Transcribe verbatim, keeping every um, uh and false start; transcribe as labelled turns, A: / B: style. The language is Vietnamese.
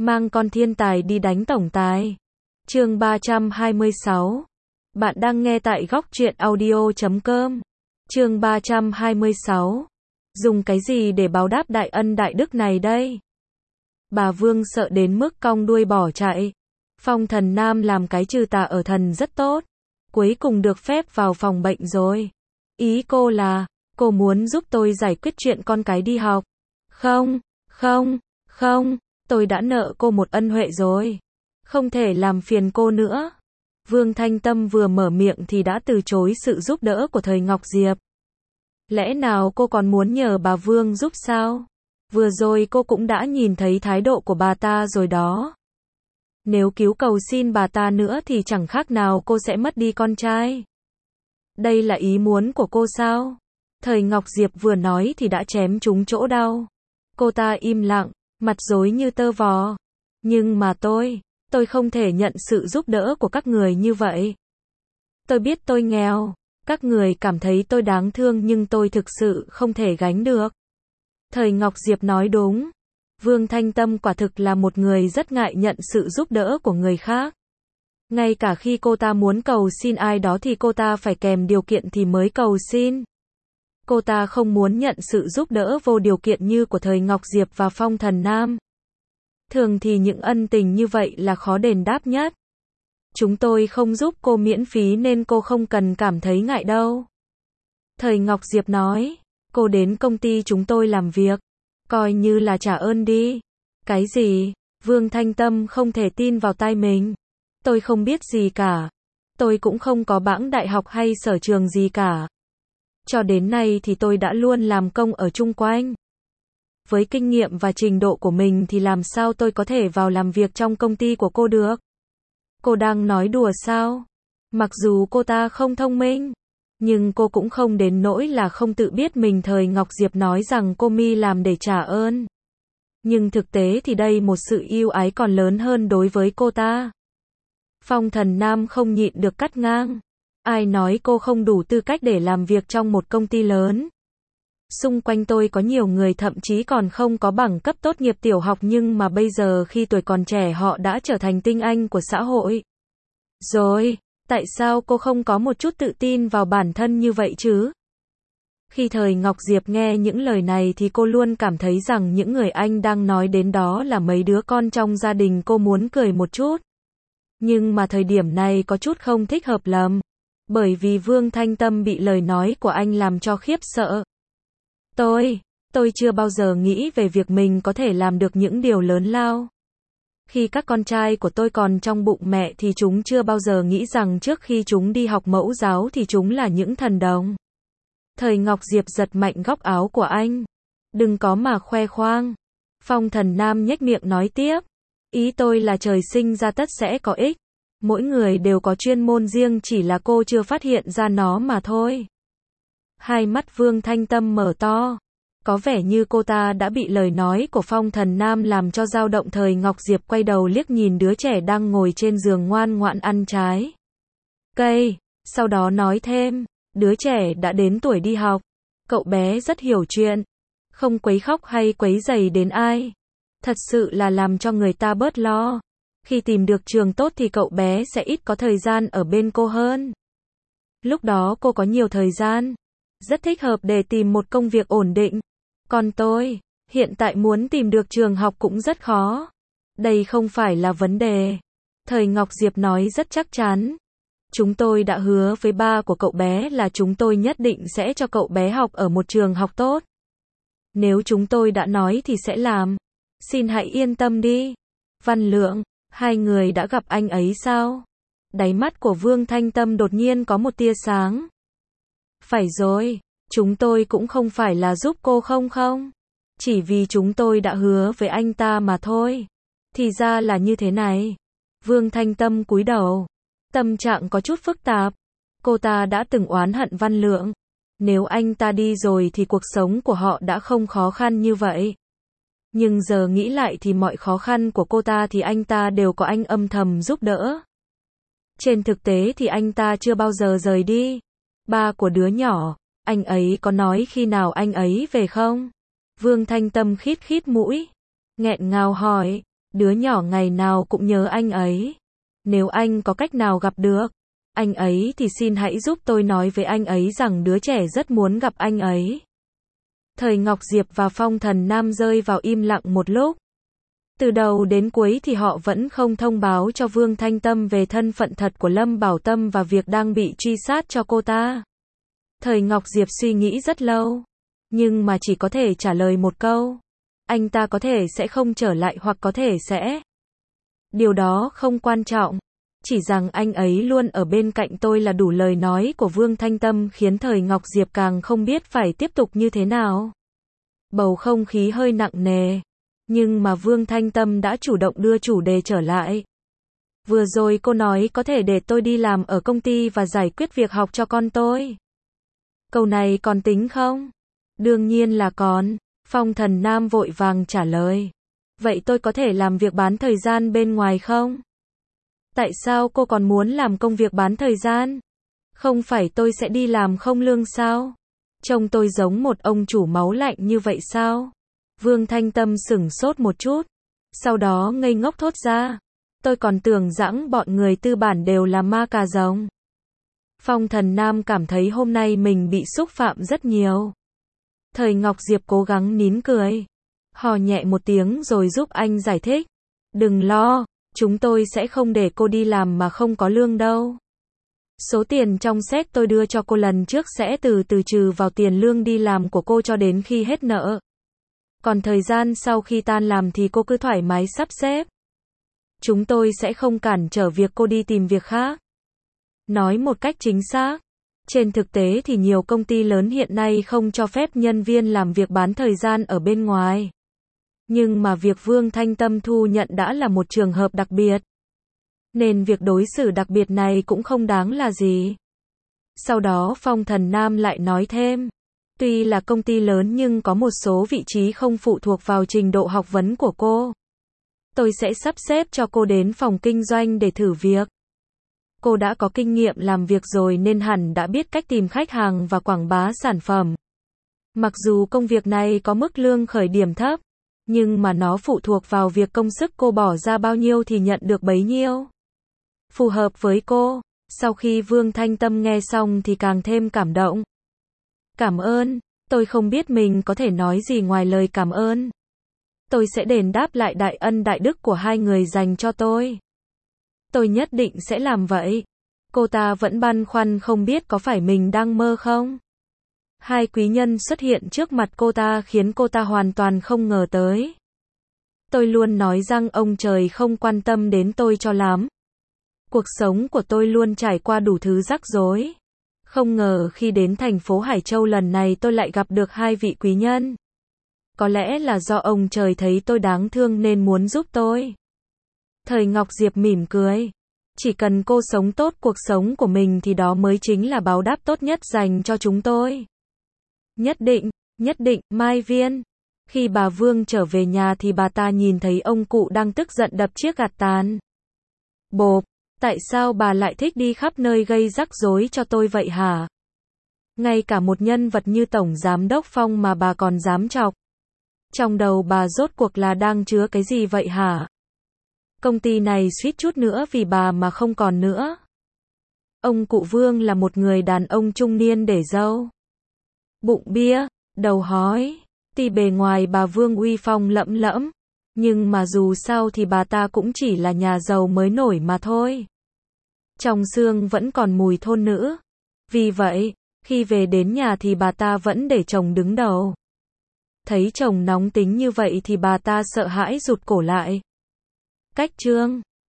A: Mang con thiên tài đi đánh tổng tài. Chương ba trăm hai mươi sáu. Bạn đang nghe tại góc truyện audio chấm com. Chương ba trăm hai mươi sáu. Dùng cái gì để báo đáp đại ân đại đức này đây? Bà Vương sợ đến mức cong đuôi bỏ chạy. Phong Thần Nam làm cái trừ tà ở thần rất tốt. Cuối cùng được phép vào phòng bệnh rồi. Ý cô là, cô muốn giúp tôi giải quyết chuyện con cái đi học. Không, không, không, tôi đã nợ cô một ân huệ rồi. Không thể làm phiền cô nữa. Vương Thanh Tâm vừa mở miệng thì đã từ chối sự giúp đỡ của Thời Ngọc Diệp. Lẽ nào cô còn muốn nhờ bà Vương giúp sao? Vừa rồi cô cũng đã nhìn thấy thái độ của bà ta rồi đó. Nếu cứu cầu xin bà ta nữa thì chẳng khác nào cô sẽ mất đi con trai. Đây là ý muốn của cô sao? Thời Ngọc Diệp vừa nói thì đã chém trúng chỗ đau. Cô ta im lặng, mặt rối như tơ vò. Nhưng mà tôi, tôi không thể nhận sự giúp đỡ của các người như vậy. Tôi biết tôi nghèo, các người cảm thấy tôi đáng thương nhưng tôi thực sự không thể gánh được. Thời Ngọc Diệp nói đúng. Vương Thanh Tâm quả thực là một người rất ngại nhận sự giúp đỡ của người khác. Ngay cả khi cô ta muốn cầu xin ai đó thì cô ta phải kèm điều kiện thì mới cầu xin. Cô ta không muốn nhận sự giúp đỡ vô điều kiện như của Thời Ngọc Diệp và Phong Thần Nam. Thường thì những ân tình như vậy là khó đền đáp nhất. Chúng tôi không giúp cô miễn phí nên cô không cần cảm thấy ngại đâu. Thời Ngọc Diệp nói, cô đến công ty chúng tôi làm việc, coi như là trả ơn đi. Cái gì? Vương Thanh Tâm không thể tin vào tai mình. Tôi không biết gì cả. Tôi cũng không có bảng đại học hay sở trường gì cả. Cho đến nay thì tôi đã luôn làm công ở chung quanh. Với kinh nghiệm và trình độ của mình thì làm sao tôi có thể vào làm việc trong công ty của cô được? Cô đang nói đùa sao? Mặc dù cô ta không thông minh, nhưng cô cũng không đến nỗi là không tự biết mình. Thời Ngọc Diệp nói rằng cô mi làm để trả ơn. Nhưng thực tế thì đây một sự ưu ái còn lớn hơn đối với cô ta. Phong Thần Nam không nhịn được cắt ngang. Ai nói cô không đủ tư cách để làm việc trong một công ty lớn? Xung quanh tôi có nhiều người thậm chí còn không có bằng cấp tốt nghiệp tiểu học nhưng mà bây giờ khi tuổi còn trẻ họ đã trở thành tinh anh của xã hội. Rồi, tại sao cô không có một chút tự tin vào bản thân như vậy chứ? Khi Thời Ngọc Diệp nghe những lời này thì cô luôn cảm thấy rằng những người anh đang nói đến đó là mấy đứa con trong gia đình. Cô muốn cười một chút. Nhưng mà thời điểm này có chút không thích hợp lắm. Bởi vì Vương Thanh Tâm bị lời nói của anh làm cho khiếp sợ. Tôi, tôi chưa bao giờ nghĩ về việc mình có thể làm được những điều lớn lao. Khi các con trai của tôi còn trong bụng mẹ thì chúng chưa bao giờ nghĩ rằng trước khi chúng đi học mẫu giáo thì chúng là những thần đồng. Thời Ngọc Diệp giật mạnh góc áo của anh. Đừng có mà khoe khoang. Phong Thần Nam nhếch miệng nói tiếp. Ý tôi là trời sinh ra tất sẽ có ích. Mỗi người đều có chuyên môn riêng, chỉ là cô chưa phát hiện ra nó mà thôi. Hai mắt Vương Thanh Tâm mở to. Có vẻ như cô ta đã bị lời nói của Phong Thần Nam làm cho dao động. Thời Ngọc Diệp quay đầu liếc nhìn đứa trẻ đang ngồi trên giường ngoan ngoãn ăn trái cây. Sau đó nói thêm, đứa trẻ đã đến tuổi đi học. Cậu bé rất hiểu chuyện. Không quấy khóc hay quấy rầy đến ai. Thật sự là làm cho người ta bớt lo. Khi tìm được trường tốt thì cậu bé sẽ ít có thời gian ở bên cô hơn. Lúc đó cô có nhiều thời gian. Rất thích hợp để tìm một công việc ổn định. Còn tôi, hiện tại muốn tìm được trường học cũng rất khó. Đây không phải là vấn đề. Thời Ngọc Diệp nói rất chắc chắn. Chúng tôi đã hứa với ba của cậu bé là chúng tôi nhất định sẽ cho cậu bé học ở một trường học tốt. Nếu chúng tôi đã nói thì sẽ làm. Xin hãy yên tâm đi. Văn Lượng, hai người đã gặp anh ấy sao? Đáy mắt của Vương Thanh Tâm đột nhiên có một tia sáng. Phải rồi, chúng tôi cũng không phải là giúp cô không không. Chỉ vì chúng tôi đã hứa với anh ta mà thôi. Thì ra là như thế này. Vương Thanh Tâm cúi đầu. Tâm trạng có chút phức tạp. Cô ta đã từng oán hận Văn Lượng. Nếu anh ta đi rồi thì cuộc sống của họ đã không khó khăn như vậy. Nhưng giờ nghĩ lại thì mọi khó khăn của cô ta thì anh ta đều có anh âm thầm giúp đỡ. Trên thực tế thì anh ta chưa bao giờ rời đi. Ba của đứa nhỏ, anh ấy có nói khi nào anh ấy về không? Vương Thanh Tâm khít khít mũi, nghẹn ngào hỏi. Đứa nhỏ ngày nào cũng nhớ anh ấy. Nếu anh có cách nào gặp được anh ấy thì xin hãy giúp tôi nói với anh ấy rằng đứa trẻ rất muốn gặp anh ấy. Thời Ngọc Diệp và Phong Thần Nam rơi vào im lặng một lúc. Từ đầu đến cuối thì họ vẫn không thông báo cho Vương Thanh Tâm về thân phận thật của Lâm Bảo Tâm và việc đang bị truy sát cho cô ta. Thời Ngọc Diệp suy nghĩ rất lâu, nhưng mà chỉ có thể trả lời một câu. Anh ta có thể sẽ không trở lại hoặc có thể sẽ. Điều đó không quan trọng. Chỉ rằng anh ấy luôn ở bên cạnh tôi là đủ. Lời nói của Vương Thanh Tâm khiến Thời Ngọc Diệp càng không biết phải tiếp tục như thế nào. Bầu không khí hơi nặng nề. Nhưng mà Vương Thanh Tâm đã chủ động đưa chủ đề trở lại. Vừa rồi cô nói có thể để tôi đi làm ở công ty và giải quyết việc học cho con tôi. Câu này còn tính không? Đương nhiên là còn. Phong Thần Nam vội vàng trả lời. Vậy tôi có thể làm việc bán thời gian bên ngoài không? Tại sao cô còn muốn làm công việc bán thời gian? Không phải tôi sẽ đi làm không lương sao? Trông tôi giống một ông chủ máu lạnh như vậy sao? Vương Thanh Tâm sửng sốt một chút. Sau đó ngây ngốc thốt ra. Tôi còn tưởng rằng bọn người tư bản đều là ma cà rồng. Phong Thần Nam cảm thấy hôm nay mình bị xúc phạm rất nhiều. Thời Ngọc Diệp cố gắng nín cười. Hò nhẹ một tiếng rồi giúp anh giải thích. Đừng lo, chúng tôi sẽ không để cô đi làm mà không có lương đâu. Số tiền trong séc tôi đưa cho cô lần trước sẽ từ từ trừ vào tiền lương đi làm của cô cho đến khi hết nợ. Còn thời gian sau khi tan làm thì cô cứ thoải mái sắp xếp. Chúng tôi sẽ không cản trở việc cô đi tìm việc khác. Nói một cách chính xác. Trên thực tế thì nhiều công ty lớn hiện nay không cho phép nhân viên làm việc bán thời gian ở bên ngoài. Nhưng mà việc Vương Thanh Tâm thu nhận đã là một trường hợp đặc biệt. Nên việc đối xử đặc biệt này cũng không đáng là gì. Sau đó Phong Thần Nam lại nói thêm. Tuy là công ty lớn nhưng có một số vị trí không phụ thuộc vào trình độ học vấn của cô. Tôi sẽ sắp xếp cho cô đến phòng kinh doanh để thử việc. Cô đã có kinh nghiệm làm việc rồi nên hẳn đã biết cách tìm khách hàng và quảng bá sản phẩm. Mặc dù công việc này có mức lương khởi điểm thấp, nhưng mà nó phụ thuộc vào việc công sức cô bỏ ra bao nhiêu thì nhận được bấy nhiêu. Phù hợp với cô. Sau khi Vương Thanh Tâm nghe xong thì càng thêm cảm động. Cảm ơn, tôi không biết mình có thể nói gì ngoài lời cảm ơn. Tôi sẽ đền đáp lại đại ân đại đức của hai người dành cho tôi. Tôi nhất định sẽ làm vậy. Cô ta vẫn băn khoăn không biết có phải mình đang mơ không. Hai quý nhân xuất hiện trước mặt cô ta khiến cô ta hoàn toàn không ngờ tới. Tôi luôn nói rằng ông trời không quan tâm đến tôi cho lắm. Cuộc sống của tôi luôn trải qua đủ thứ rắc rối. Không ngờ khi đến thành phố Hải Châu lần này tôi lại gặp được hai vị quý nhân. Có lẽ là do ông trời thấy tôi đáng thương nên muốn giúp tôi. Thời Ngọc Diệp mỉm cười. Chỉ cần cô sống tốt cuộc sống của mình thì đó mới chính là báo đáp tốt nhất dành cho chúng tôi. Nhất định, nhất định, Mai Viên. Khi bà Vương trở về nhà thì bà ta nhìn thấy ông cụ đang tức giận đập chiếc gạt tàn. Bộp, tại sao bà lại thích đi khắp nơi gây rắc rối cho tôi vậy hả? Ngay cả một nhân vật như Tổng Giám đốc Phong mà bà còn dám chọc. Trong đầu bà rốt cuộc là đang chứa cái gì vậy hả? Công ty này suýt chút nữa vì bà mà không còn nữa. Ông cụ Vương là một người đàn ông trung niên để râu. Bụng bia, đầu hói. Tuy bề ngoài bà Vương uy phong lẫm lẫm, nhưng mà dù sao thì bà ta cũng chỉ là nhà giàu mới nổi mà thôi. Trong xương vẫn còn mùi thôn nữ. Vì vậy, khi về đến nhà thì bà ta vẫn để chồng đứng đầu. Thấy chồng nóng tính như vậy thì bà ta sợ hãi rụt cổ lại. Cách chương